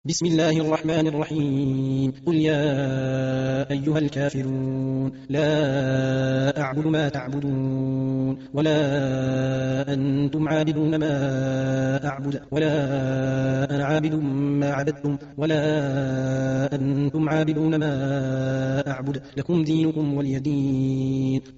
بسم الله الرحمن الرحيم قل يا أيها الكافرون لا أعبد ما تعبدون ولا أنتم عابدون ما أعبد ولا أنا عابد ما عبدتم ولا أنتم عابدون ما أعبد لكم دينكم ولي دين.